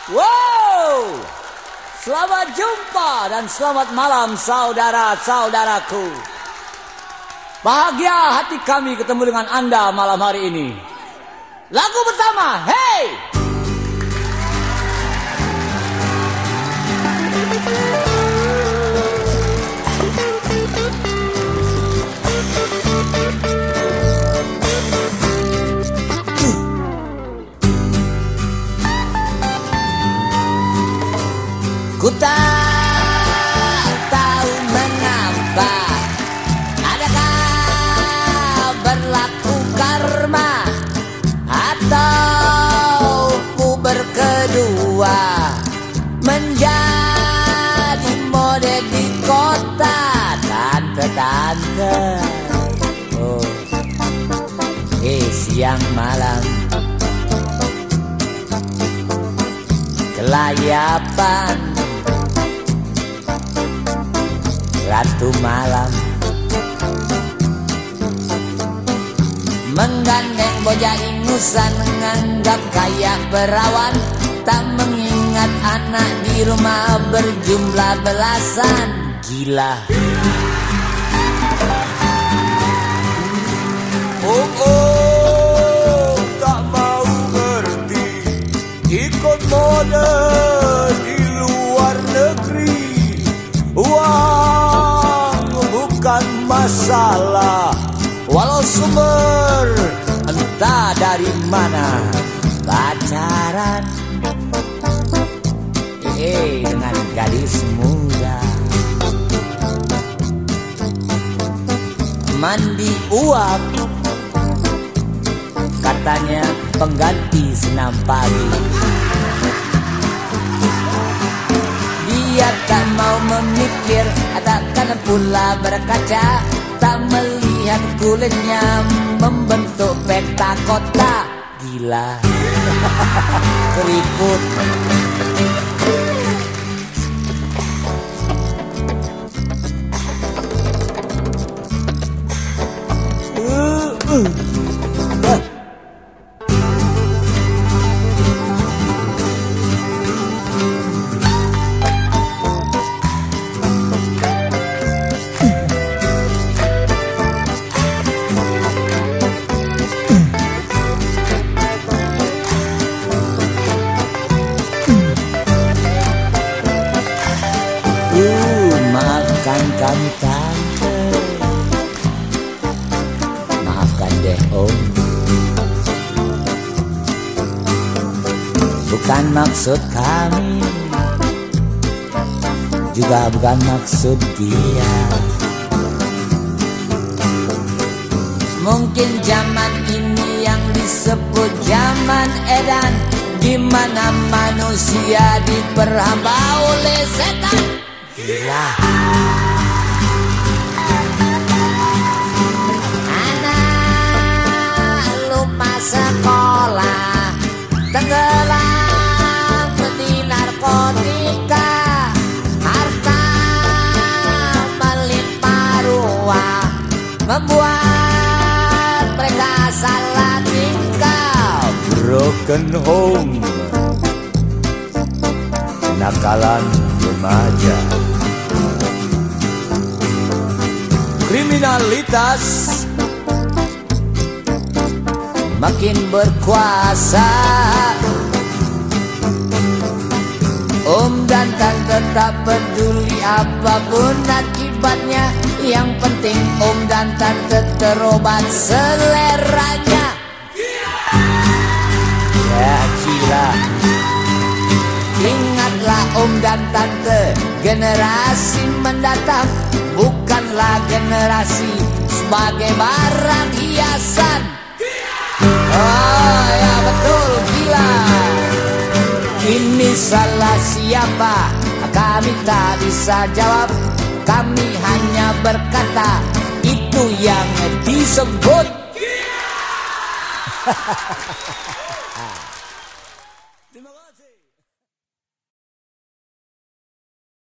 Wow, selamat jumpa dan selamat malam saudara-saudaraku. Bahagia hati kami ketemu dengan Anda malam hari ini. Lagu pertama, hey! Ku tak tahu mengapa, adakah berlaku karma, atau ku berkedua menjadi mode di kota tante-tante. Oh, siang malam kelayapan ratu malam menggandeng bocah ingusan, menganggap kayak perawan, tak mengingat anak di rumah berjumlah belasan. Gila. Oh, tak mau ngerti, ikut mode di luar negeri. Uang bukan masalah, walau sumber entah dari mana. Pacaran dengan gadis muda, mandi uap, katanya pengganti senam pagi. Dia tak mau memikir, takkan pula berkaca, tak melihat kulitnya membentuk peta kota. Gila. Keriput. Maafkan kami tante, maafkan deh om. Bukan maksud kami, juga bukan maksud dia. Mungkin zaman ini yang disebut zaman edan, di mana manusia diperhamba oleh setan. Gila. Anak lupa sekolah, tenggelam di narkotika, harta melimpah ruah, membuat mereka salah tingkah. broken home, nakalan remaja, kriminalitas makin berkuasa. Om dan tante tak peduli apapun akibatnya, yang penting om dan tante terobat seleranya. Ya gila. Ingatlah om dan tante, generasi mendatang bukanlah generasi sebagai barang hiasan. Oh ya betul, gila. Ini salah siapa? Kami tak bisa jawab. Kami hanya berkata itu yang disebut.